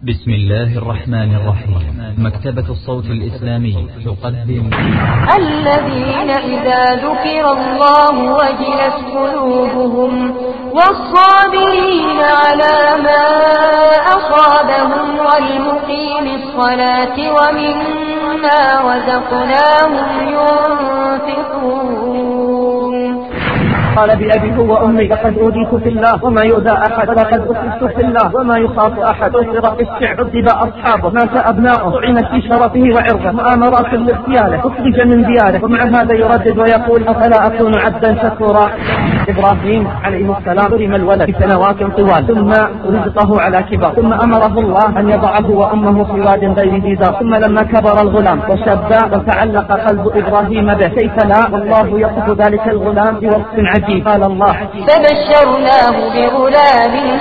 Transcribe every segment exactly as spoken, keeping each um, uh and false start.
بسم الله الرحمن الرحيم. مكتبة الصوت الإسلامي تقدم الذين إذا ذكر الله وجلت قلوبهم والصابرين على ما أصابهم والمقيم الصلاة ومما رزقناهم ينفقون. قال بأبي هو وأمي لقد أوذيت في الله وما يؤذى أحد ولقد أخذت في الله وما يخاف أحد. أسر في الشعب عذب أصحابه مات أبناؤه طعن في شرفه وعرضه مؤامرات لاغتياله أخرج من دياره ومع هذا يردد ويقول أفلا أكون عبدا شكورا. إبراهيم عليه السلام ضرم الولد في سنوات طوال ثم رزقه على كبر ثم أمره الله أن يضعه وأمه في واد غير ذي زرع ثم لما كبر الغلام وشب وتعلق قلب إبراهيم به كيف لا والله يصف ذلك الغلام بوصف عجيب. قال الله فبشرناه بغلام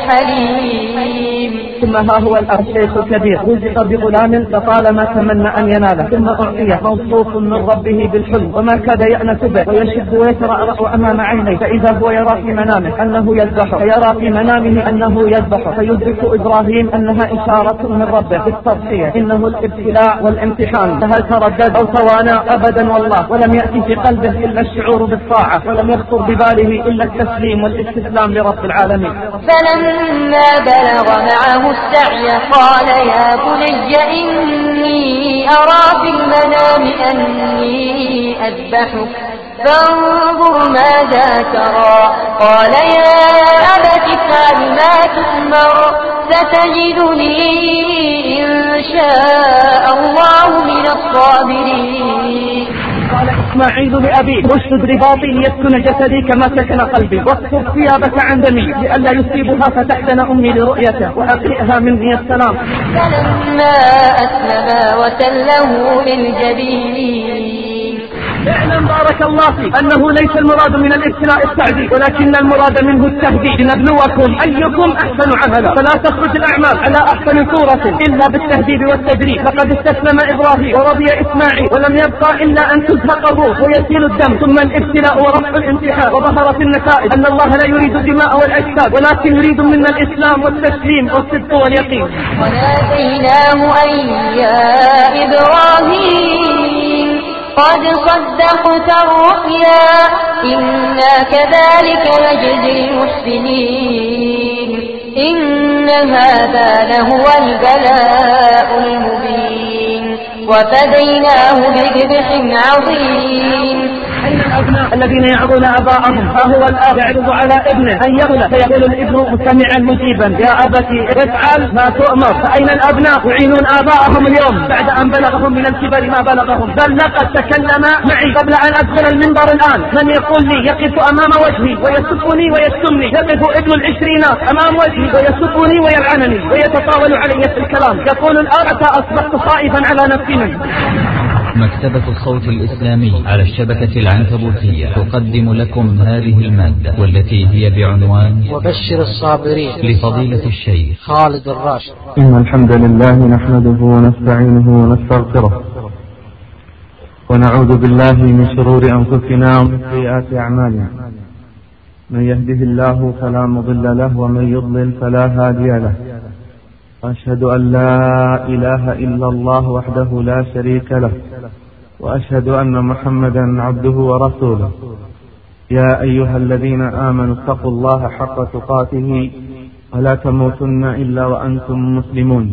حليم. ثم ها هو الأب شيخ كبير رزق بغلام فطالما تمنى أن يناله ثم أعطيه موصوف من ربه بالحلم وما كاد يأنس به ويشد ويترأرأ أمام عينيه فإذا هو يرى في منامه أنه يذبحه فيرى في منامه أنه يذبحه فيدرك إبراهيم أنها إشارة من ربه بالتضحية إنه الابتلاء والامتحان. فهل تردد أو توانى؟ أبدا والله. ولم يأتي في قلبه إلا الشعور بالطاعة ولم يخطر بباله إلا التسليم والاستسلام لرب العالمين. فلما بلغ معه السعي قال يا بني إني أرى في المنام أني أذبحك فانظر ماذا ترى. قال يا أبت افعل ما تؤمر ستجدني إن شاء الله من الصابرين. قال إسماعيل لأبيه اشدد رباطي ليسكن جسدي كما سكن قلبي واكفر ثيابك عن دمي لئلا يصيبها فتحزن أمي لرؤيته وأقرئها مني السلام. فلما أسلما وتله للجبين. اعلم بارك الله فيك أنه ليس المراد من الابتلاء التعذيب ولكن المراد منه التهديد لنبلوكم أيكم أحسن عملا فلا تخرج الأعمال على أحسن صورة إلا بالتهديد والتدريب. لقد استسلم إبراهيم ورضي إسماعيل ولم يبقى إلا أن تزهق الروح ويسيل الدم ثم الابتلاء ورفع الامتحان وظهرت النتائج أن الله لا يريد الدماء والأجساد ولكن يريد منا الإسلام والتسليم والصدق واليقين. وناديناه أن يا إبراهيم قد صدقت الرؤيا إنا كذلك نجزي المحسنين إن هذا لهو البلاء المبين وفديناه بذبح عظيم. أين الأبناء الذين يعظون أباءهم؟ ها هو الأب يعرض على ابنه أن يغلى فيقول الابن مستمعا مجيبا يا أبتي افعل ما تؤمر. فأين الأبناء يعينون آباءهم اليوم بعد أن بلغهم من الكبر ما بلغهم؟ بل لقد تكلم معي قبل أن أدخل المنبر الآن من يقول لي يقف أمام وجهي ويسبني ويشتمني. يقف ابن العشرينات أمام وجهي ويسبني ويلعنني ويتطاول علي في الكلام يقول الآن أصبحت خائفا على نفسي منه. مكتبة الصوت الإسلامي على الشبكة العنكبوتية تقدم لكم هذه المادة والتي هي بعنوان وبشر الصابرين لفضيلة الشيخ خالد الراشد. إن الحمد لله نحمده ونستعينه ونستغفره ونعوذ بالله من شرور أنفسنا ومن سيئات أعمالنا. من يهده الله فلا مضل له ومن يضلل فلا هادي له. أشهد أن لا إله إلا الله وحده لا شريك له وأشهد أن محمدا عبده ورسوله. يا أيها الذين آمنوا اتقوا الله حق تقاته ولا تموتن إلا وأنتم مسلمون.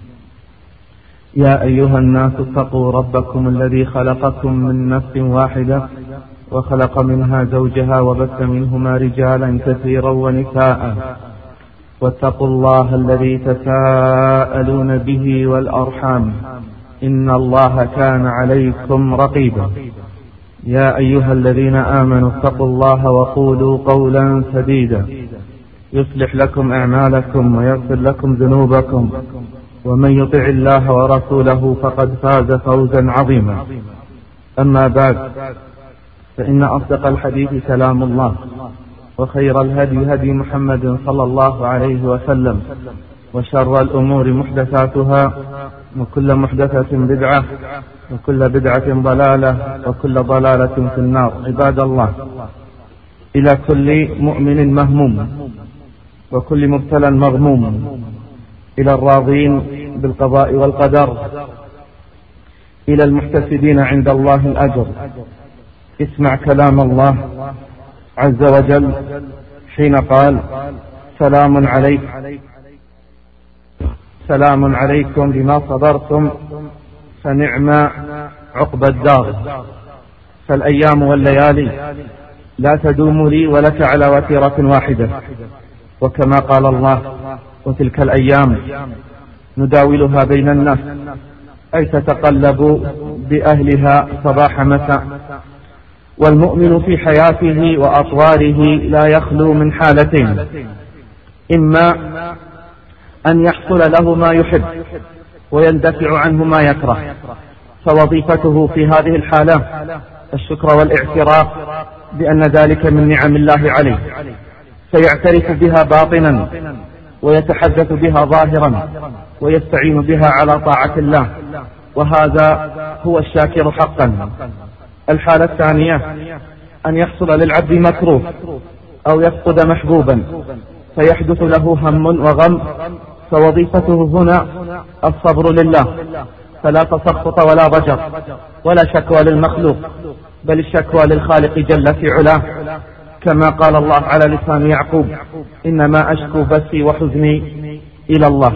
يا أيها الناس اتقوا ربكم الذي خلقكم من نفس واحدة وخلق منها زوجها وبث منهما رجالا كثيرا ونساء واتقوا الله الذي تساءلون به والأرحام إن الله كان عليكم رقيبا. يا أيها الذين آمنوا اتقوا الله وقولوا قولا سديدا يصلح لكم أعمالكم ويغفر لكم ذنوبكم ومن يطع الله ورسوله فقد فاز فوزا عظيما. أما بعد فإن أصدق الحديث كلام الله وخير الهدي هدي محمد صلى الله عليه وسلم وشر الأمور محدثاتها وكل محدثة بدعة وكل بدعة ضلالة وكل ضلالة في النار. عباد الله، إلى كل مؤمن مهموم وكل مبتلى مغموم إلى الراضين بالقضاء والقدر، إلى المحتسبين عند الله الأجر. اسمع كلام الله عز وجل حين قال: سلام عليك سلام عليكم بما صبرتم فنعم عقبى الدار. فالأيام والليالي لا تدوم لي ولك على وتيرة واحدة، وكما قال الله: وتلك الأيام نداولها بين الناس، أي تتقلب بأهلها صباح مساء. والمؤمن في حياته وأطواره لا يخلو من حالتين: إما أن يحصل له ما يحب ويندفع عنه ما يكره، فوظيفته في هذه الحالة الشكر والاعتراف بأن ذلك من نعم الله عليه، فيعترف بها باطنا ويتحدث بها ظاهرا ويستعين بها على طاعة الله، وهذا هو الشاكر حقا. الحالة الثانية أن يحصل للعبد مكروه أو يفقد محبوبا فيحدث له هم وغم، فوظيفته هنا الصبر لله، فلا تسخط ولا ضجر ولا شكوى للمخلوق، بل الشكوى للخالق جل في علاه، كما قال الله على لسان يعقوب: إنما أشكو بثي وحزني إلى الله.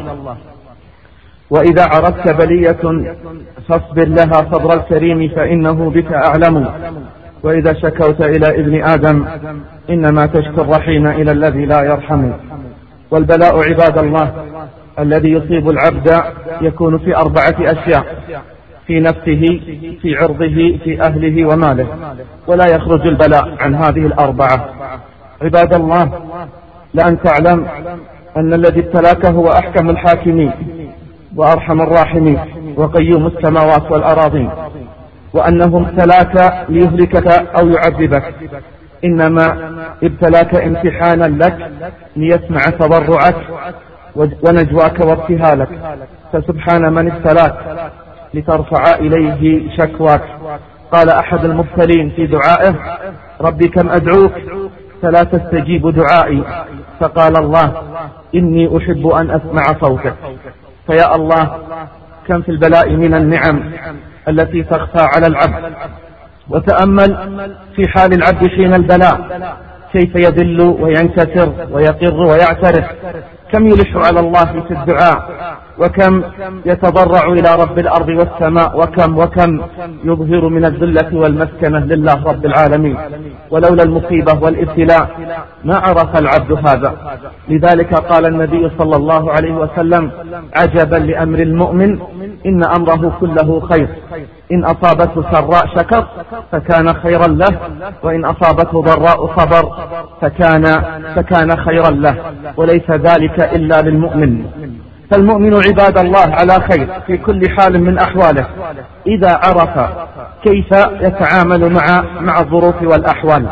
وإذا عرفت بلية فاصبر لها صبر الكريم فإنه بك أعلم، وإذا شكوت إلى ابن آدم إنما تشكو الرحيم إلى الذي لا يرحم. والبلاء عباد الله الذي يصيب العبد يكون في أربعة أشياء: في نفسه، في عرضه، في أهله وماله، ولا يخرج البلاء عن هذه الأربعة. عباد الله، لأن تعلم أن الذي ابتلاك هو أحكم الحاكمين وأرحم الراحمين وقيوم السماوات والأراضين، وأنه ابتلاك ليهلكك أو يعذبك، إنما ابتلاك امتحانا لك ليسمع تضرعك ونجواك وابتهالك. فسبحان من ابتلاك لترفع إليه شكواك. قال أحد المبتلين في دعائه: ربي كم أدعوك فلا تستجيب دعائي، فقال الله: إني أحب أن أسمع صوتك. فيا الله، كم في البلاء من النعم التي تخفى على العبد. وتأمل في حال العبد حين البلاء كيف يذل وينكسر ويقر ويعترف، كم يلح على الله في الدعاء، وكم يتضرع إلى رب الأرض والسماء، وكم وكم يظهر من الذلة والمسكنة لله رب العالمين. ولولا المصيبة والابتلاء ما عرف العبد هذا. لذلك قال النبي صلى الله عليه وسلم: عجبا لأمر المؤمن إن أمره كله خير، إن أصابته سراء شكر فكان خيرا له، وإن أصابته ضراء صبر فكان, فكان خيرا له، وليس ذلك إلا للمؤمن. فالمؤمن عباد الله على خير في كل حال من أحواله إذا عرف كيف يتعامل مع مع الظروف والأحوال.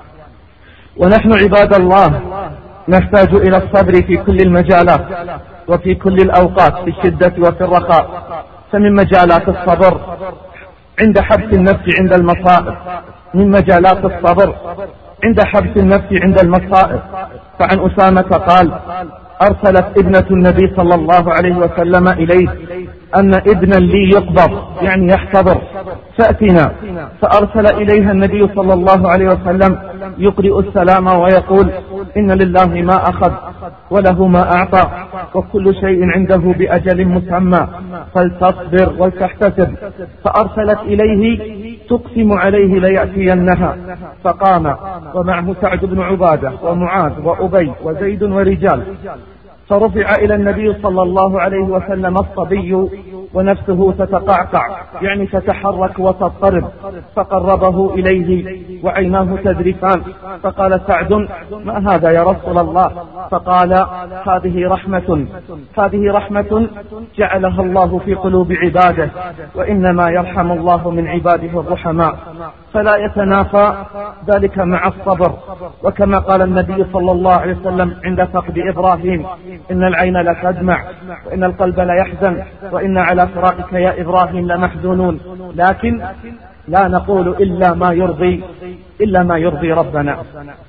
ونحن عباد الله نحتاج إلى الصبر في كل المجالات وفي كل الأوقات، في الشدة وفي الرخاء. فمن مجالات الصبر عند حبس النفس عند المصائب، من مجالات الصبر عند حبس النفس عند المصائب. فعن أسامة قال: أرسلت ابنة النبي صلى الله عليه وسلم إليه أن ابنا لي يقبض، يعني يحتضر، فأتنا. فأرسل إليها النبي صلى الله عليه وسلم يقرئ السلام ويقول: إن لله ما أخذ وله ما أعطى وكل شيء عنده بأجل مسمى فلتصبر ولتحتسب. فأرسلت إليه تقسم عليه ليأتينها، فقام ومعه سعد بن عبادة ومعاذ وأبي وزيد ورجال. فرفع إلى النبي صلى الله عليه وسلم الصبي ونفسه تتقعقع، يعني تتحرك وتضطرب، فقربه إليه وعيناه تذرفان. فقال سعد: ما هذا يا رسول الله؟ فقال: هذه رحمة هذه رحمة جعلها الله في قلوب عباده، وإنما يرحم الله من عباده الرحماء، فلا يتنافى ذلك مع الصبر. وكما قال النبي صلى الله عليه وسلم عند فقد إبراهيم: إن العين لتدمع وإن القلب ليحزن وإن على فراقك يا إبراهيم لمحزونون، لكن لا نقول إلا ما يرضي إلا ما يرضي ربنا.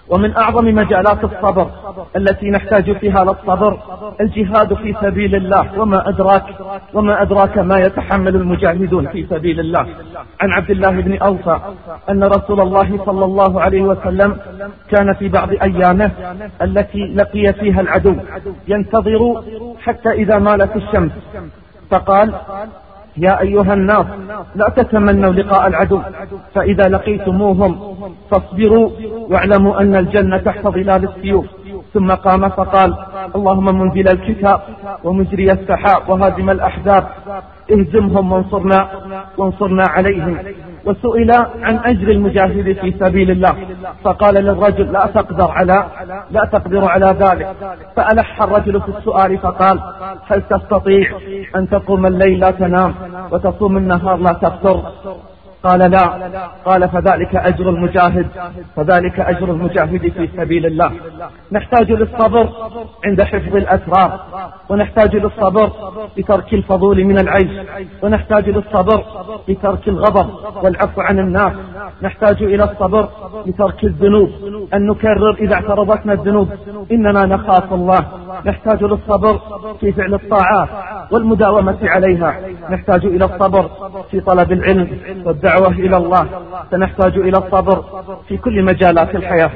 ومن أعظم مجالات الصبر التي نحتاج فيها للصبر الجهاد في سبيل الله. وما أدراك وما أدراك ما يتحمل المجاهدون في سبيل الله. عن عبد الله بن أوفى أن رسول الله صلى الله عليه وسلم كان في بعض أيامه التي لقي فيها العدو ينتظر حتى إذا مالت الشمس، فقال: يا أيها الناس لا تتمنوا لقاء العدو، فإذا لقيتموهم فاصبروا واعلموا أن الجنة تحت ظلال السيوف. ثم قام فقال: اللهم منزل الكتاب ومجري السحاب وهازم الأحزاب اهزمهم وانصرنا وانصرنا عليهم. وسئل عن أجر المجاهد في سبيل الله فقال للرجل: لا تقدر على لا تقدر على ذلك. فألح الرجل في السؤال فقال: هل تستطيع أن تقوم الليل لا تنام وتصوم النهار لا تفطر؟ قال: لا. قال: فذلك أجر المجاهد فذلك أجر المجاهد في سبيل الله. نحتاج للصبر عند حفظ الأسرار، ونحتاج للصبر بترك الفضول من العيش، ونحتاج للصبر بترك الغضب والعفو عن الناس، نحتاج إلى الصبر بترك الذنوب، أن نكرر إذا اعترضتنا الذنوب إننا نخاف الله. نحتاج للصبر في فعل الطاعات والمداومة عليها، نحتاج إلى الصبر في طلب العلم والدعوة إلى الله، سنحتاج إلى الصبر في كل مجالات الحياة.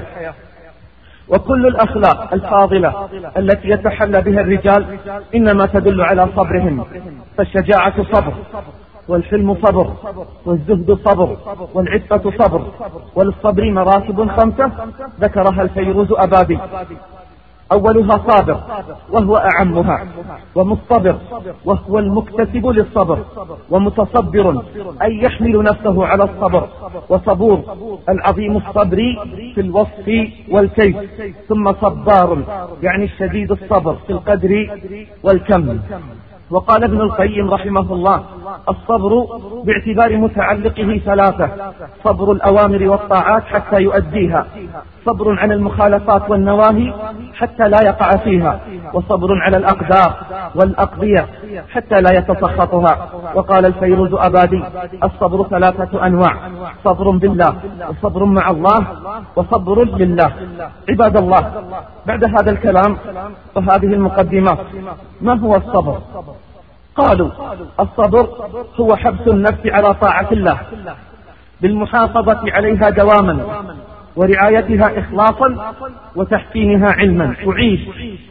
وكل الأخلاق الفاضلة التي يتحلى بها الرجال إنما تدل على صبرهم، فالشجاعة صبر، والحلم صبر، والزهد صبر، والعفة صبر. وللصبر مراتب خمسة ذكرها الفيروز أبادي: أولها صابر وهو أعمها، ومصطبر وهو المكتسب للصبر، ومتصبر أي يحمل نفسه على الصبر، وصبور العظيم الصبر في الوصف والكيف، ثم صبار يعني الشديد الصبر في القدر والكم. وقال ابن القيم رحمه الله: الصبر باعتبار متعلقه ثلاثة: صبر الأوامر والطاعات حتى يؤديها، صبر عن المخالفات والنواهي حتى لا يقع فيها، وصبر على الأقدار والأقضية حتى لا يتسخطها. وقال الفيروز أبادي: الصبر ثلاثة أنواع: صبر بالله، وصبر مع الله، وصبر لله. عباد الله، بعد هذا الكلام وهذه المقدمات، ما هو الصبر؟ قالوا: الصبر هو حبس النفس على طاعة الله بالمحافظة عليها دواما، ورعايتها إخلاصا، وتحسينها علما. تعيش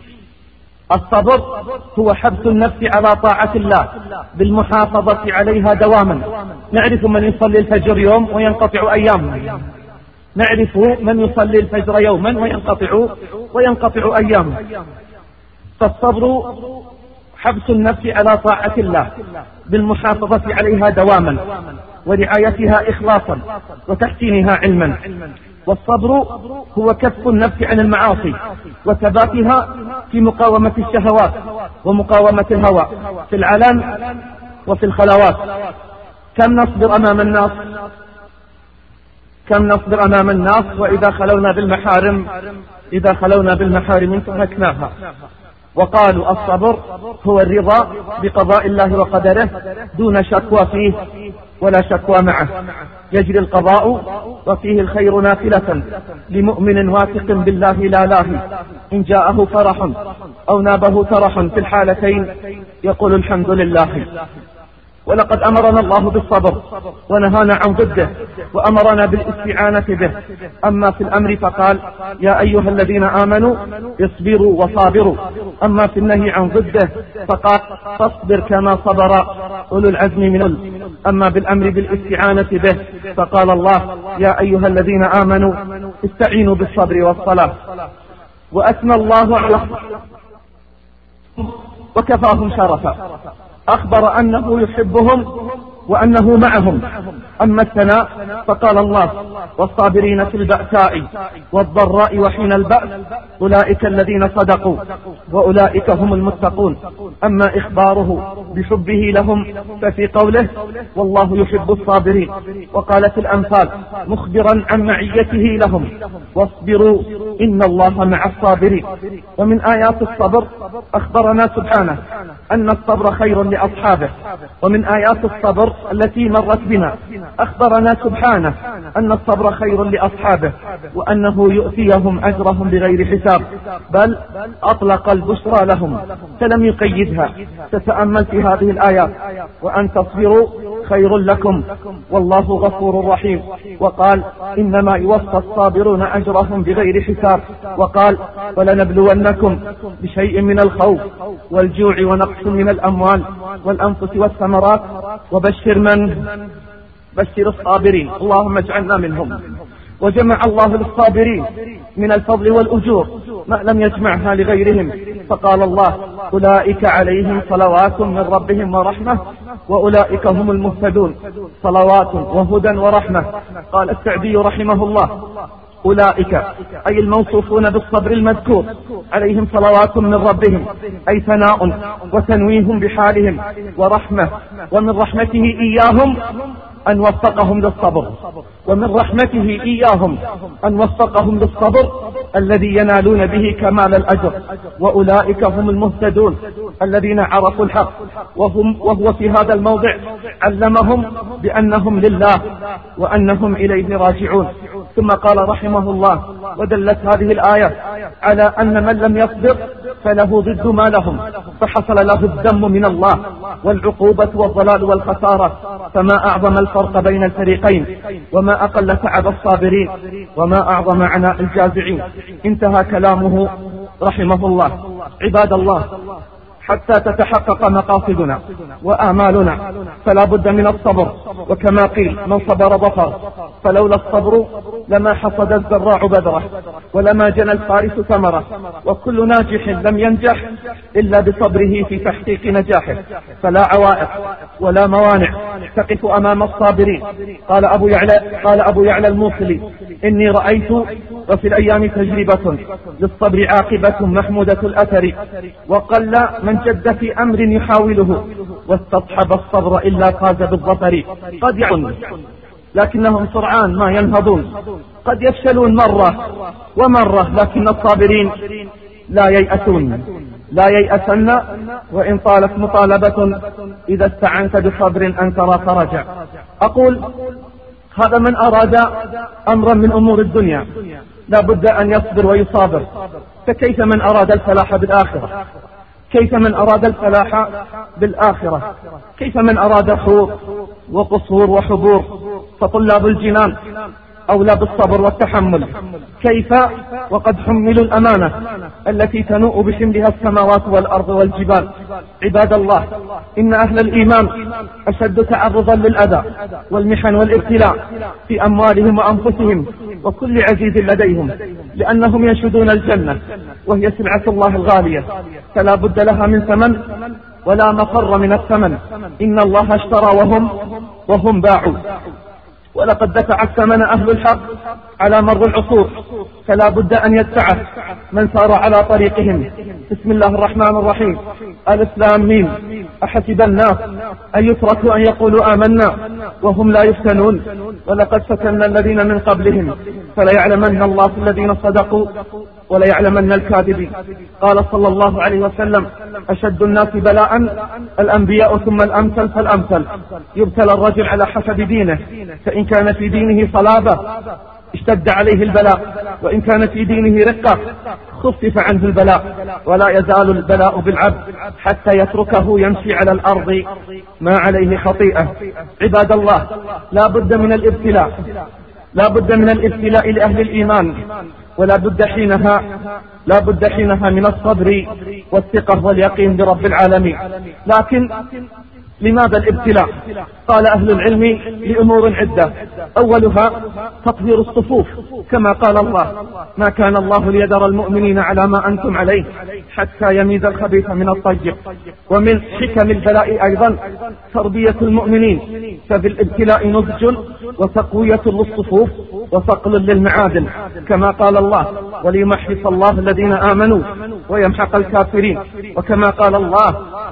الصبر هو حبس النفس على طاعة الله بالمحافظة عليها دواما. نعرف من يصلي الفجر يوم وينقطع أيام، نعرف من يصلي الفجر يوما وينقطع وينقطع أيام. فالصبر حبس النفس على طاعة الله بالمحافظة عليها دواما، ورعايتها إخلاصا، وتحسينها علما. والصبر هو كف النفس عن المعاصي وثباتها في مقاومة الشهوات ومقاومة الهوى في العلن وفي الخلوات. كم نصبر أمام الناس كم نصبر أمام الناس وإذا خلونا بالمحارم إذا خلونا بالمحارم انتهكناها. وقالوا: الصبر هو الرضا بقضاء الله وقدره دون شكوى فيه ولا شكوى معه. يجري القضاء وفيه الخير نافلة لمؤمن واثق بالله لا لاهي، إن جاءه فرح أو نابه ترح في الحالتين يقول الحمد لله. ولقد أمرنا الله بالصبر ونهانا عن ضده، وأمرنا بالاستعانة به. أما في الأمر فقال: يا أيها الذين آمنوا اصبروا وصابروا. أما في النهي عن ضده فقال: فاصبر كما صبر أولو العزم من أولو. أما بالأمر بالاستعانة به فقال الله: يا أيها الذين آمنوا استعينوا بالصبر والصلاة. وأثنى الله على وكفاهم شرفا، أخبر أنه يحبهم وأنه معهم. أما الثناء فقال الله: والصابرين في البأساء والضراء وحين البأس أولئك الذين صدقوا وأولئك هم المتقون. أما إخباره بحبه لهم ففي قوله: والله يحب الصابرين. وقالت الأنفال مخبرا عن معيته لهم: واصبروا إن الله مع الصابرين. ومن آيات الصبر أخبرنا سبحانه أن الصبر خير لأصحابه. ومن آيات الصبر التي مرت بنا أخبرنا سبحانه أن الصبر خير لأصحابه وأنه يؤتيهم أجرهم بغير حساب، بل أطلق البشرى لهم فلم يقيدها. تتأمل في هذه الآيات: وأن تصبروا خير لكم والله غفور رحيم، وقال إنما يوفى الصابرون أجرهم بغير حساب، وقال ولنبلونكم بشيء من الخوف والجوع ونقص من الأموال والأنفس والثمرات وبشر من بشر الصابرين، اللهم اجعلنا منهم. وجمع الله للصابرين من الفضل والأجور ما لم يجمعها لغيرهم، فقال الله أولئك عليهم صلوات من ربهم ورحمة وأولئك هم المهتدون. صلوات وهدى ورحمة. قال السعدي رحمه الله أولئك أي الموصوفون بالصبر المذكور عليهم صلوات من ربهم، أي ثناء وتنويه بحالهم ورحمة، ومن رحمته إياهم أن وفقهم للصبر، ومن رحمته إياهم أن وفقهم للصبر الذي ينالون به كمال الأجر. وأولئك هم المهتدون الذين عرفوا الحق، وهم وهو في هذا الموضع علمهم بأنهم لله وأنهم إليه راجعون. ثم قال رحمه الله ودلت هذه الآية على أن من لم يصبر فله ضد ما لهم، فحصل له الذم من الله والعقوبة والضلال والخسارة، فما أعظم الفرق بين الفريقين، وما أقل تعب الصابرين، وما أعظم عناء الجازعين. انتهى كلامه رحمه الله. عباد الله، حتى تتحقق مقاصدنا وآمالنا فلا بد من الصبر، وكما قيل من صبر ظفر، فلولا الصبر لما حصد الزراع بذره ولما جنى الفارس ثمره، وكل ناجح لم ينجح إلا بصبره في تحقيق نجاحه، فلا عوائق ولا موانع تقف أمام الصابرين. قال أبو يعلى قال أبو يعلى الموصلي إني رأيت وفي الأيام تجربة للصبر عاقبة محمودة الأثر، وقل من جد في أمر يحاوله واستصحب الصبر إلا فاز بالظفر. قد يعن لكنهم سرعان ما ينهضون، قد يفشلون مرة ومرة، لكن الصابرين لا ييأسون لا ييأسن وإن طالت مطالبة إذا استعنت بصبر أن ترى فرجا. أقول هذا من أراد أمرا من أمور الدنيا لا بد أن يصبر ويصابر، فكيف من أراد الفلاح بالآخرة؟ كيف من أراد الفلاح بالآخرة؟ كيف من أراد حور وقصور وحبور؟ فطلاب الجنان أولى بالصبر والتحمل. كيف وقد حملوا الأمانة التي تنوء بحملها السماوات والأرض والجبال. عباد الله، إن أهل الإيمان أشد تعرضا للأذى والمحن والابتلاء في أموالهم وأنفسهم وكل عزيز لديهم، لأنهم ينشدون الجنة وهي سلعة الله الغالية، فلا بد لها من ثمن ولا مفر من الثمن. إن الله اشترى وهم وهم باعوا، ولقد دفع الثمن أهل الحق على مر العصور، فلا بد أن يدفعه من سار على طريقهم. بسم الله الرحمن الرحيم. الإسلام ميم. أحسب الناس أن يتركوا أن يقولوا آمنا وهم لا يفتنون، ولقد فتنا الذين من قبلهم فليعلمن الله الذين صدقوا وليعلمن الكاذبين. قال صلى الله عليه وسلم أشد الناس بلاء الأنبياء ثم الأمثل فالأمثل. يبتلى الرجل على حسب دينه، فإن كان في دينه صلابة اشتد عليه البلاء، وإن كان في دينه رقة خفف عنه البلاء، ولا يزال البلاء بالعبد حتى يتركه يمشي على الأرض ما عليه خطيئة. عباد الله، لا بد من الابتلاء لا بد من الابتلاء لأهل الإيمان، ولا بد حينها لا بد حينها من الصبر والثقة واليقين برب العالمين. لكن لماذا الابتلاء؟ قال أهل العلم لأمور عدة، أولها تطهير الصفوف، كما قال الله ما كان الله ليذر المؤمنين على ما أنتم عليه حتى يميز الخبيث من الطيب. ومن حكم البلاء أيضا تربية المؤمنين، فبالابتلاء نضج وتقوية للصفوف وصقل للمعادن، كما قال الله وليمحص الله الذين آمنوا ويمحق الكافرين، وكما قال الله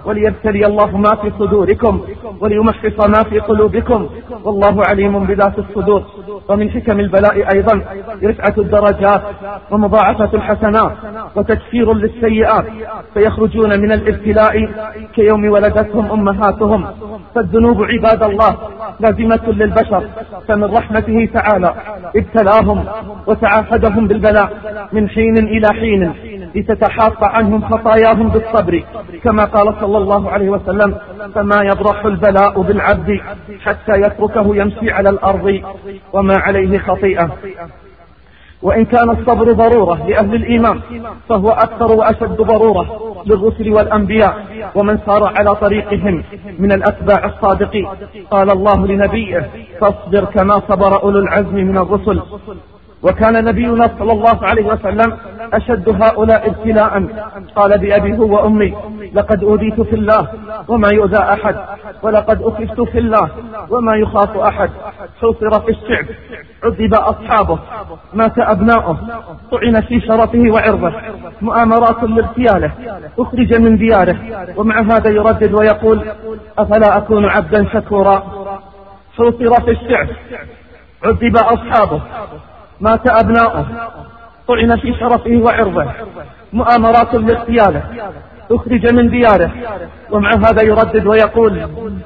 وليبتلي الله ما في صدوركم وليمحص ما في قلوبكم، والله عليم بذات الصدور. ومن حكم البلاء أيضا رفعة الدرجات ومضاعفة الحسنات وتكفير للسيئات، فيخرجون من الابتلاء كيوم ولدتهم أمهاتهم. فالذنوب عباد الله لازمة للبشر، فمن رحمته تعالى ابتلاهم وتعاهدهم بالبلاء من حين إلى حين لتتحاط عنهم خطاياهم بالصبر، كما قال صلى الله عليه وسلم: فما يبرح البلاء بالعبد حتى يتركه يمشي على الأرض وما عليه خطيئة. وإن كان الصبر ضرورة لأهل الإيمان، فهو أكثر وأشد ضرورة للرسل والأنبياء ومن سار على طريقهم من الأتباع الصادقين. قال الله لنبيه: فاصبر كما صبر أولو العزم من الرسل. وكان نبينا صلى الله عليه وسلم أشد هؤلاء ابتلاء. قال بأبي هو وأمي: لقد أوذيت في الله وما يؤذى أحد، ولقد أخفت في الله وما يخاف أحد. حوصر في الشعب، عذب أصحابه، مات أبناؤه، طعن في شرفه وعرضه، مؤامرات لاغتياله، أخرج من دياره، ومع هذا يردد ويقول: أفلا أكون عبدا شكورا. حوصر في الشعب، عذب أصحابه، مات أبناؤه، طعن في شرفه وعرضه، مؤامرات لاغتياله، أخرج من دياره، ومع هذا يردد ويقول: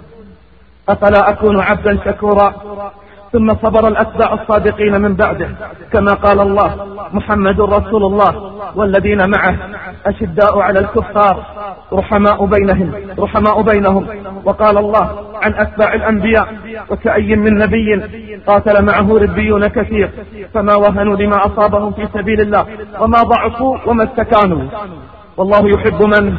أفلا أكون عبدا شكورا. ثم صبر الأتباع الصادقين من بعده، كما قال الله: محمد رسول الله والذين معه أشداء على الكفار رحماء بينهم رحماء بينهم وقال الله عن أتباع الأنبياء: وكأي من نبي قاتل معه ربيون كثير فما وهنوا لما أصابهم في سبيل الله وما ضعفوا وما استكانوا، والله يحب من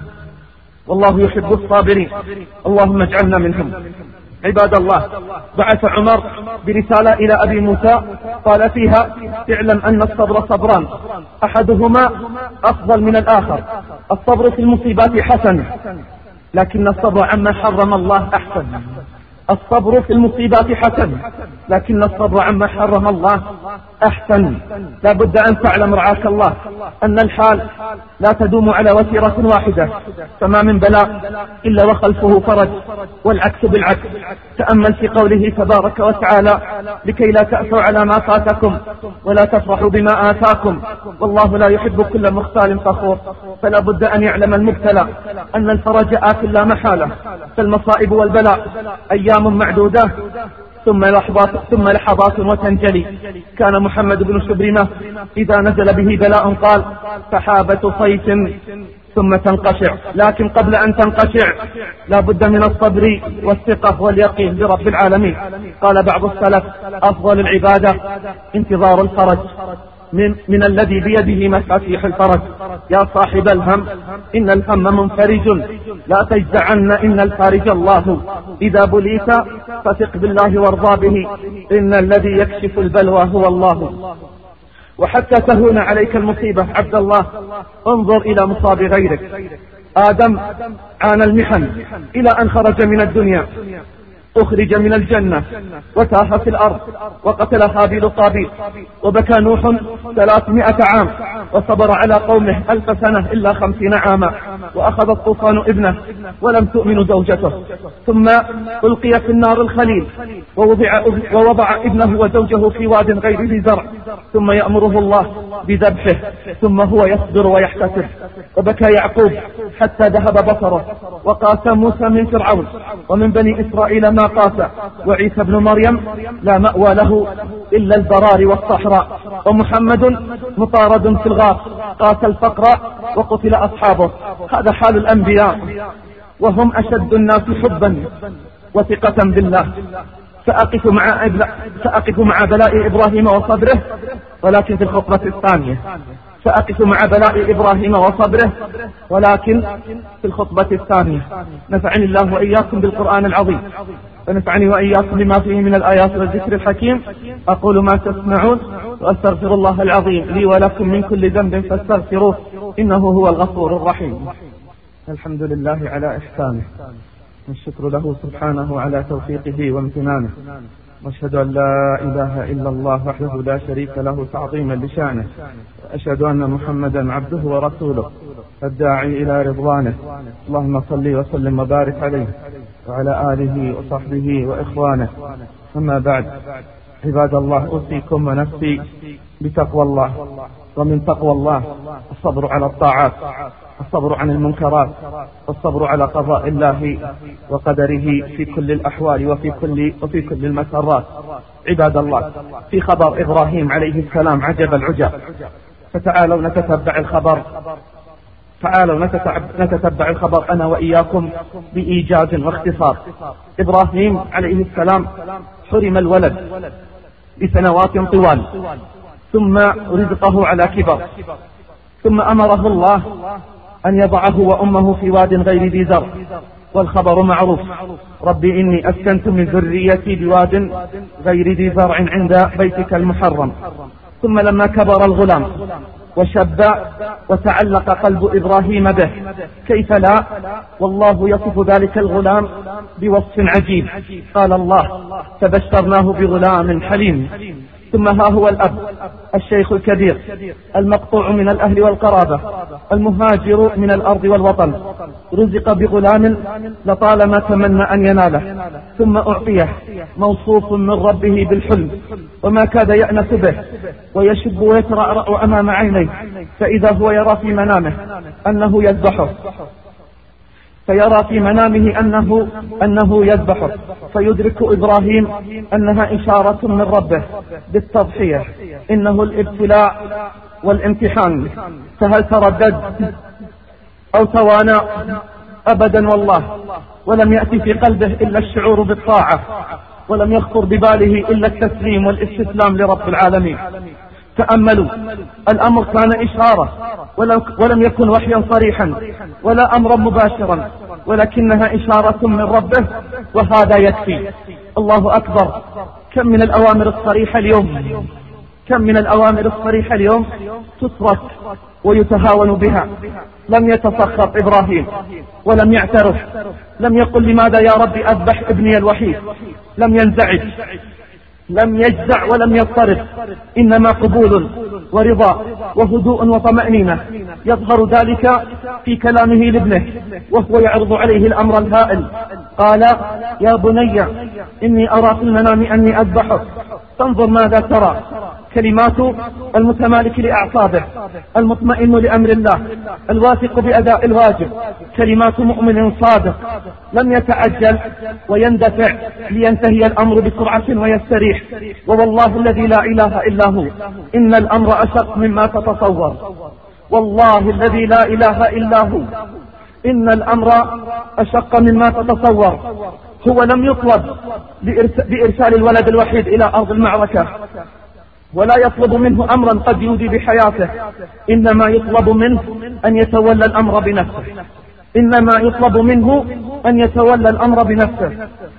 والله يحب الصابرين. اللهم اجعلنا منهم. عباد الله، بعث عمر برسالة إلى أبي موسى قال فيها: اعلم أن الصبر صبران، أحدهما أفضل من الآخر. الصبر في المصيبات حسن، لكن الصبر عما حرم الله أحسن. الصبر في المصيبات حسن، لكن الصبر عما حرم الله أحسن. لا بد أن تعلم رعاك الله أن الحال لا تدوم على وتيرة واحدة، فما من بلاء إلا وخلفه فرج، والعكس بالعكس. تأمل في قوله تبارك وتعالى: لكي لا تأسوا على ما فاتكم ولا تفرحوا بما آتاكم والله لا يحب كل مختال فخور. فلا بد أن يعلم المبتلى أن الفرج آت لا محالة، فالمصائب والبلاء أيام معدودة ثم لحظات ثم لحظات وتنجلي. كان محمد بن شبرمة إذا نزل به بلاء قال: سحابة صيف ثم تنقشع. لكن قبل أن تنقشع لا بد من الصبر والثقة واليقين برب العالمين. قال بعض السلف: أفضل العبادة انتظار الفرج من, من الذي بيده مفاتيح الفرج. يا صاحب الهم إن الهم منفرج، لا تجزعن إن الفارج الله. إذا بليت فثق بالله وارضى به، إن الذي يكشف البلوى هو الله. وحتى تهون عليك المصيبة عبد الله، انظر إلى مصاب غيرك. آدم عانى المحن إلى أن خرج من الدنيا، أخرج من الجنة وتاه في الأرض، وقتل هابيل قابيل، وبكى نوح ثلاثمائة عام وصبر على قومه ألف سنة إلا خمسين عاما، وأخذ الطوفان ابنه ولم تؤمن زوجته، ثم ألقي في النار الخليل، ووضع, ووضع ابنه وزوجه في واد غير ذي زرع، ثم يأمره الله بذبحه، ثم هو يصبر ويحتسب. وبكى يعقوب حتى ذهب بصره، وقاس موسى من فرعون ومن بني إسرائيل ما قاس، وعيسى ابن مريم لا مأوى له إلا البرار والصحراء، ومحمد مطارد في الغار قاس الفقر وقتل أصحابه. هذا حال الأنبياء، وهم أشد الناس حبا وثقة بالله. سأقف مع, سأقف مع بلاء إبراهيم وصبره، ولكن في الخطبة الثانية. سأقف مع بلاء إبراهيم وصبره، ولكن في الخطبة الثانية. نفعني الله وإياكم بالقرآن العظيم، ونفعني وإياكم بما فيه من الآيات والذكر الحكيم. أقول ما تسمعون، وأستغفر الله العظيم لي ولكم من كل ذنب فاستغفروه إنه هو الغفور الرحيم. الحمد لله على إحسانه، والشكر له سبحانه على توفيقه وامتنانه، وأشهد أن لا إله إلا الله وحده لا شريك له تعظيما لشانه، وأشهد أن محمدا عبده ورسوله الداعي إلى رضوانه. اللهم صل وسلم وبارك عليه وعلى آله وصحبه وإخوانه. أما بعد، عباد الله، أوصيكم ونفسي بتقوى الله. ومن تقوى الله الصبر على الطاعات، الصبر عن المنكرات، والصبر على قضاء الله وقدره في كل الأحوال وفي كل وفي كل المسارات. عباد الله، في خبر إبراهيم عليه السلام عجب العجب، فتعالوا نتتبع الخبر تعالوا نتتبع الخبر أنا وإياكم بإيجاز واختصار. إبراهيم عليه السلام حرم الولد لسنوات طوال، ثم رزقه على كبر، ثم أمره الله أن يضعه وأمه في واد غير ذي زرع، والخبر معروف: ربي إني أسكنت من ذريتي بواد غير ذي زرع عند بيتك المحرم. ثم لما كبر الغلام وشب وتعلق قلب إبراهيم به، كيف لا، والله يصف ذلك الغلام بوصف عجيب. قال الله: فبشرناه بغلام حليم. ثم ها هو الأب الشيخ الكبير المقطوع من الأهل والقرابة، المهاجر من الأرض والوطن، رزق بغلام لطالما تمنى أن يناله، ثم أعطيه موصوف من ربه بالحلم، وما كاد يأنس به ويشب ويترعرع أمام عينيه، فإذا هو يرى في منامه أنه يذبحه فيرى في منامه أنه, أنه يذبحه فيدرك إبراهيم أنها إشارة من ربه بالتضحية، إنه الابتلاء والامتحان. فهل تردد أو توانى؟ أبدا والله، ولم يأتي في قلبه إلا الشعور بالطاعة، ولم يخطر بباله إلا التسليم والاستسلام لرب العالمين. تأملوا، الأمر كان إشارة ولم يكن وحيا صريحا ولا أمرا مباشرا، ولكنها إشارة من ربه، وهذا يكفي. الله أكبر، كم من الأوامر الصريحة اليوم كم من الأوامر الصريحة اليوم تترك ويتهاون بها. لم يتسخط إبراهيم ولم يعترف، لم يقل لماذا يا رب أذبح ابني الوحيد، لم ينزعج، لم يجزع ولم يضطرب، إنما قبول ورضا وهدوء وطمأنينة. يظهر ذلك في كلامه لابنه وهو يعرض عليه الأمر الهائل. قال: يا بني إني أرى في المنام أني أذبحك فانظر ماذا ترى. كلمات المتمالك لأعصابه، المطمئن لأمر الله، الواثق بأداء الواجب، كلمات مؤمن صادق لم يتعجل ويندفع لينتهي الأمر بسرعة ويستريح. ووالله الذي لا إله إلا هو إن الأمر أشق مما تتصور. والله الذي لا إله إلا هو إن الأمر أشق مما تتصور. هو لم يطلب بإرسال الولد الوحيد إلى أرض المعركة، ولا يطلب منه أمرا قد يودي بحياته، إنما يطلب منه أن يتولى الأمر بنفسه إنما يطلب منه أن يتولى الأمر بنفسه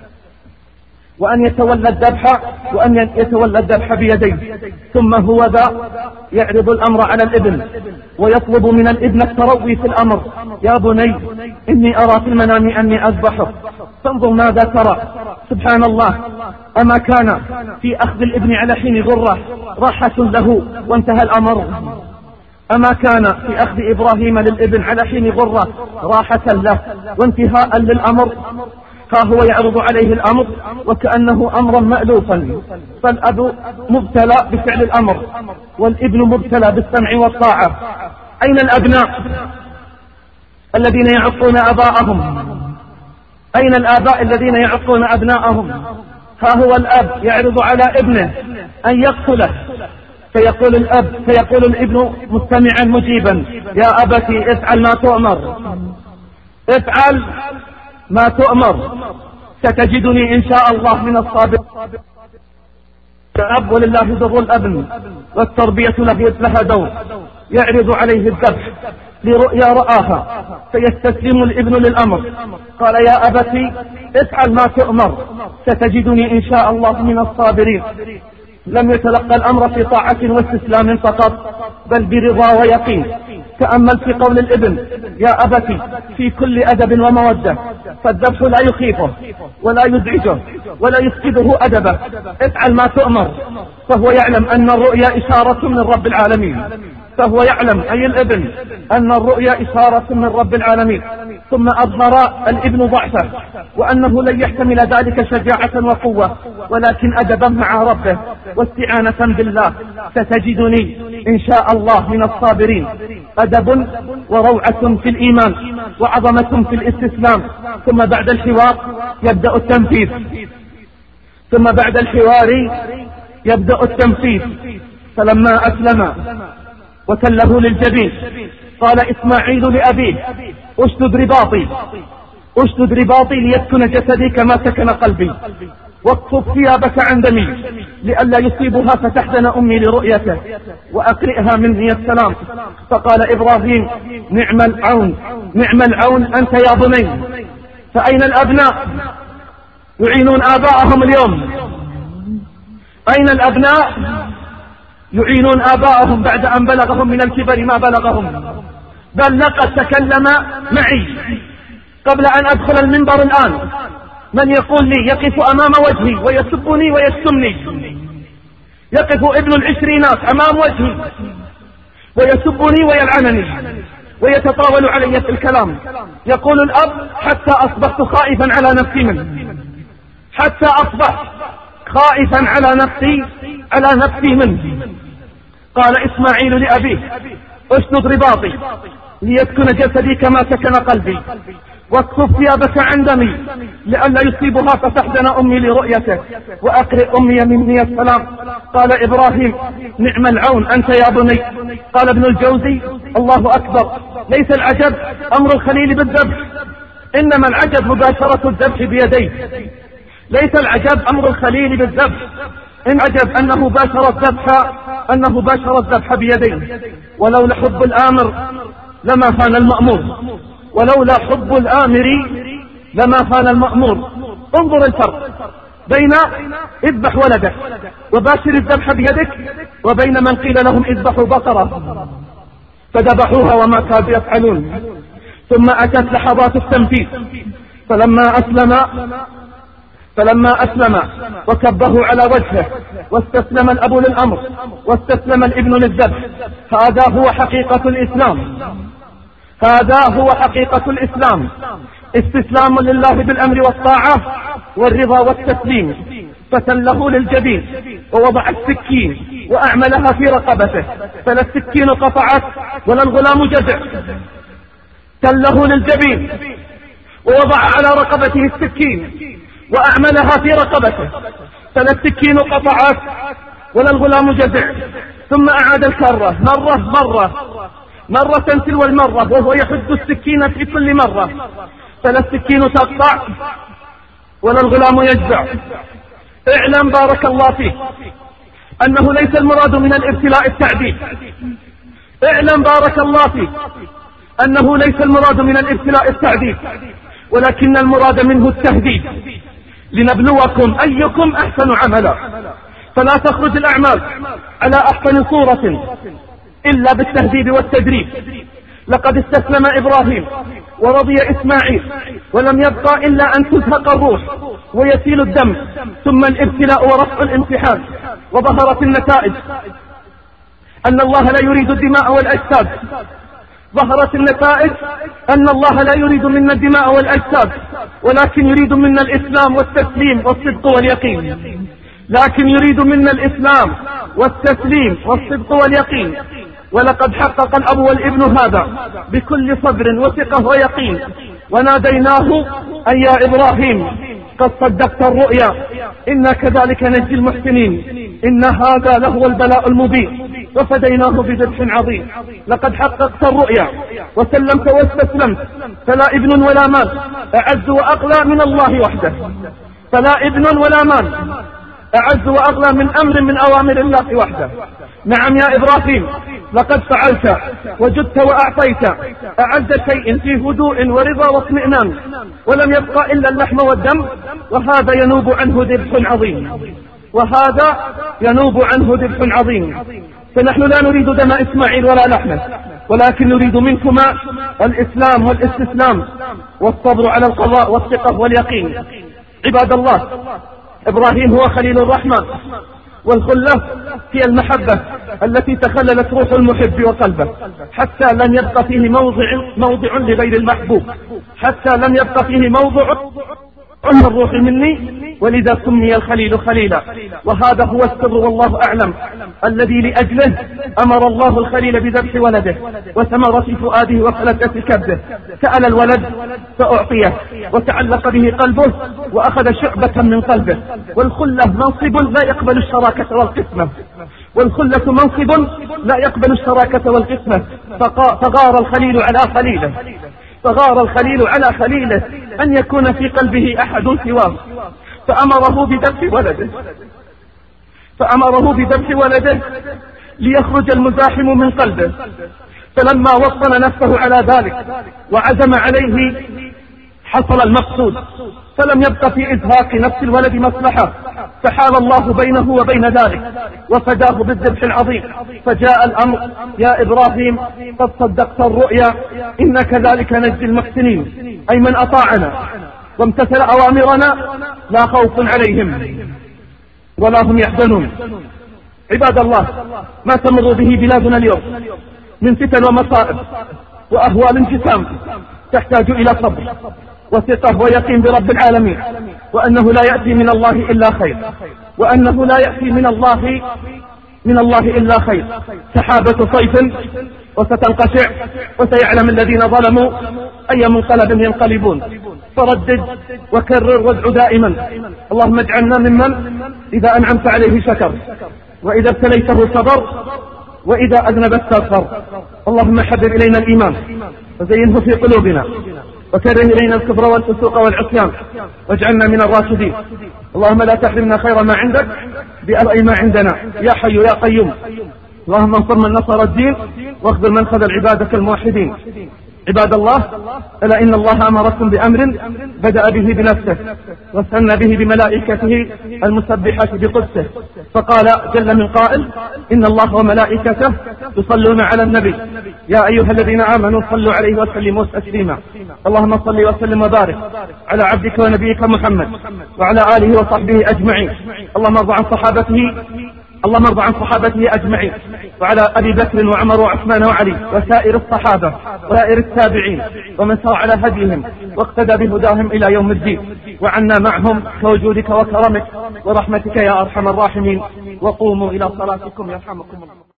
وأن يتولى الذبح وأن يتولى الذبح بيديه. ثم هو ذا يعرض الأمر على الابن ويطلب من الابن التروي في الأمر: يا بني إني أرى في المنام أني أذبحك فانظر ماذا ترى. سبحان الله، أما كان في أخذ الابن على حين غرة راحة له وانتهى الأمر؟ أما كان في أخذ إبراهيم للابن على حين غرة راحة له وانتهاء للأمر؟ ها هو يعرض عليه الأمر وكأنه أمرا مألوفا، فالأب مبتلى بفعل الأمر والابن مبتلى بالسمع والطاعة. أين الأبناء الذين يعقون أباءهم؟ أين الآباء الذين يعقون أبناءهم؟ ها هو الأب يعرض على ابنه أن يقتله، فيقول الأب فيقول الابن مستمعا مجيبا: يا أبتي افعل ما تؤمر افعل ما تؤمر ستجدني إن شاء الله من الصابرين. الأب ولله در الأبن والتربية لها دور. يعرض عليه الذبح لرؤيا رآها فيستسلم الابن للأمر. قال: يا أبتي افعل ما تؤمر ستجدني إن شاء الله من الصابرين. لم يتلقى الأمر في طاعة واستسلام فقط، بل برضا ويقين. تأمل في قول الابن: يا أبتي في كل أدب ومودة، فالذبح لا يخيفه ولا يزعجه ولا يفقده أدبه، افعل ما تؤمر. فهو يعلم أن الرؤيا إشارة من رب العالمين، فهو يعلم أي الابن أن الرؤيا إشارة من رب العالمين. ثم أظهر الابن ضعفه وأنه لن يحتمل ذلك شجاعة وقوة، ولكن أدبا مع ربه واستعانة بالله. ستجدني إن شاء الله من الصابرين. أدب وروعة في الإيمان وعظمة في الاستسلام. ثم بعد الحوار يبدأ التنفيذ ثم بعد الحوار يبدأ التنفيذ فلما أسلم وتله للجبين قال إسماعيل لأبيه: أشدد رباطي أشدد رباطي ليسكن جسدي كما سكن قلبي، واكفف ثيابك عن دمي لئلا يصيبها فتحزن أمي لرؤيته، وأقرئها مني السلام. فقال إبراهيم: نعم العون نعم العون أنت يا بني. فأين الأبناء يعينون آباءهم اليوم؟ أين الأبناء يعينون آباءهم بعد أن بلغهم من الكبر ما بلغهم؟ بل لقد تكلم معي قبل أن أدخل المنبر الآن من يقول لي يقف أمام وجهي ويسبني ويشتمني، يقف ابن العشرينات أمام وجهي ويسبني ويلعنني ويتطاول علي في الكلام. يقول الأب: حتى أصبحت خائفا على نفسي منه، حتى أصبحت خائفا على نفسي على نفسي منه. قال إسماعيل لأبيه: أشدد رباطي ليسكن جسدي كما سكن قلبي، واكفف ثيابك عن دمي لئلا يصيبها فتحزن أمي لرؤيته، وأقرئ أمي مني السلام. قال إبراهيم: نعم العون أنت يا بني. قال ابن الجوزي: الله أكبر، ليس العجب أمر الخليل بالذبح، إنما العجب مباشرة الذبح بيديه. ليس العجب أمر الخليل بالذبح، إن عجب أنه باشر الذبح أنه باشر الذبح بيديه. ولولا حب الآمر لما فان المأمور، ولولا حب الآمر لما فان المأمور. انظر الفرق بين اذبح ولدك وباشر الذبح بيدك وبين من قيل لهم اذبحوا بقرة فذبحوها وما كادوا يفعلون. ثم أتت لحظات التنفيذ فلما أسلم فلما أسلم وكبه على وجهه واستسلم الأب للأمر واستسلم الابن للذبح. هذا هو حقيقة الإسلام، هذا هو حقيقة الإسلام، استسلام لله بالأمر والطاعة والرضا والتسليم. فتله للجبين ووضع السكين وأعملها في رقبته، فلا السكين قطعت ولا الغلام جزع. تله للجبين ووضع على رقبته السكين وأعملها في رقبته، فلا السكين قطعت ولا الغلام جزع. ثم أعاد الكرة مرة مرة مرة تلو المرة وهو يحد السكين في كل مرة، فلا السكين تقطع ولا الغلام يجزع. اعلم بارك الله فيك أنه ليس المراد من الابتلاء التعذيب. اعلم بارك الله فيك أنه ليس المراد من الابتلاء التعذيب، ولكن المراد منه التهديد، لنبلوكم أيكم أحسن عملا. فلا تخرج الأعمال على أحسن صورة إلا بالتهذيب والتدريب. لقد استسلم إبراهيم ورضي إسماعيل ولم يبقى إلا أن تزهق الروح ويسيل الدم، ثم الابتلاء ورفع الامتحان، وظهرت النتائج أن الله لا يريد الدماء والأجساد. ظهرت النتائج أن الله لا يريد منا الدماء والأجساد، ولكن يريد منا الإسلام والتسليم والصدق واليقين. لكن يريد منا الإسلام والتسليم والصدق واليقين. ولقد حقق الأب والابن هذا بكل صبر وثقة ويقين. وناديناه أن يا إبراهيم قد صدقت الرؤيا إنا كذلك نجزي المحسنين، إن هذا لهو البلاء المبين، وفديناه بذبح عظيم. لقد حققت الرؤيا وسلمت واستسلمت، فلا ابن ولا مال أعز وأغلى من الله وحده، فلا ابن ولا مال أعز وأغلى من أمر من أوامر الله وحده. نعم يا إبراهيم لقد فعلت وجدت وأعطيت أعز شيء في هدوء ورضا واطمئنان، ولم يبقى إلا اللحم والدم، وهذا ينوب عنه ذبح عظيم، وهذا ينوب عنه ذبح عظيم. فنحن لا نريد دم إسماعيل ولا لحمه، ولكن نريد منكما الإسلام والاستسلام والصبر على القضاء والثقة واليقين. عباد الله، إبراهيم هو خليل الرحمن، والخلة هي المحبة التي تخللت روح المحب وقلبه حتى لم يبق فيه موضع, موضع لغير المحبوب، حتى لم يبق فيه موضع عن الروح مني، ولذا سمي الخليل خليلا. وهذا هو السر والله أعلم الذي لأجله أمر الله الخليل بذبح ولده وثمرة فؤاده وفلتة كبده. سأل الولد فأعطيه، وتعلق به قلبه وأخذ شعبة من قلبه. والخلة منصب لا يقبل الشراكة والقسمة، والخلة منصب لا يقبل الشراكة والقسمة. فغار الخليل على خليله، فغار الخليل على خليله أن يكون في قلبه أحد سواه، فأمره بذبح ولده فأمره بذبح ولده ليخرج المزاحم من قلبه. فلما وطن نفسه على ذلك وعزم عليه حصل المقصود، فلم يبق في إزهاق نفس الولد مصلحة، فحال الله بينه وبين ذلك وفداه بالذبح العظيم. فجاء الأمر: يا إبراهيم قد صدقت الرؤيا، إن كذلك نجزي المحسنين، أي من أطاعنا وامتثل أوامرنا لا خوف عليهم ولا هم يحزنون. عباد الله، ما تمر به بلادنا اليوم من فتن ومصائب وأهوال انقسام تحتاج إلى صبر وثقة ويقين برب العالمين، وأنه لا يأتي من الله إلا خير، وأنه لا يأتي من الله من الله إلا خير. سحابة صيف وستنقشع، وسيعلم الذين ظلموا أي منقلب ينقلبون. فردد وكرر وادع دائما: اللهم اجعلنا ممن إذا أنعمت عليه شكر، وإذا ابتليته صبر، وإذا أذنب استغفر. اللهم حبب إلينا الإيمان وزينه في قلوبنا، وكره إلينا الكفر والفسوق والعصيان، واجعلنا من الراشدين. اللهم لا تحرمنا خير ما عندك بألغ ما عندنا، يا حي يا قيوم. اللهم انصر من نصر الدين، واخذل من خذل عبادك الموحدين. عباد الله، ألا إن الله أمركم بأمر بدأ به بنفسه وثنى به بملائكته المسبحة بقدسه، فقال جل من قائل: إن الله وملائكته يصلون على النبي يا أيها الذين آمنوا صلوا عليه وسلموا تسليما. اللهم صل وسلم وبارك على عبدك ونبيك محمد وعلى آله وصحبه أجمعين. اللهم ارض عن صحابته اللهم ارض عن صحابته أجمعين، وعلى أبي بكر وعمر وعثمان وعلي وسائر الصحابة وسائر التابعين ومن سار على هديهم واقتدى بهداهم إلى يوم الدين، وعنا معهم كوجودك وكرمك ورحمتك يا أرحم الراحمين. وقوموا إلى صلاتكم يرحمكم الله.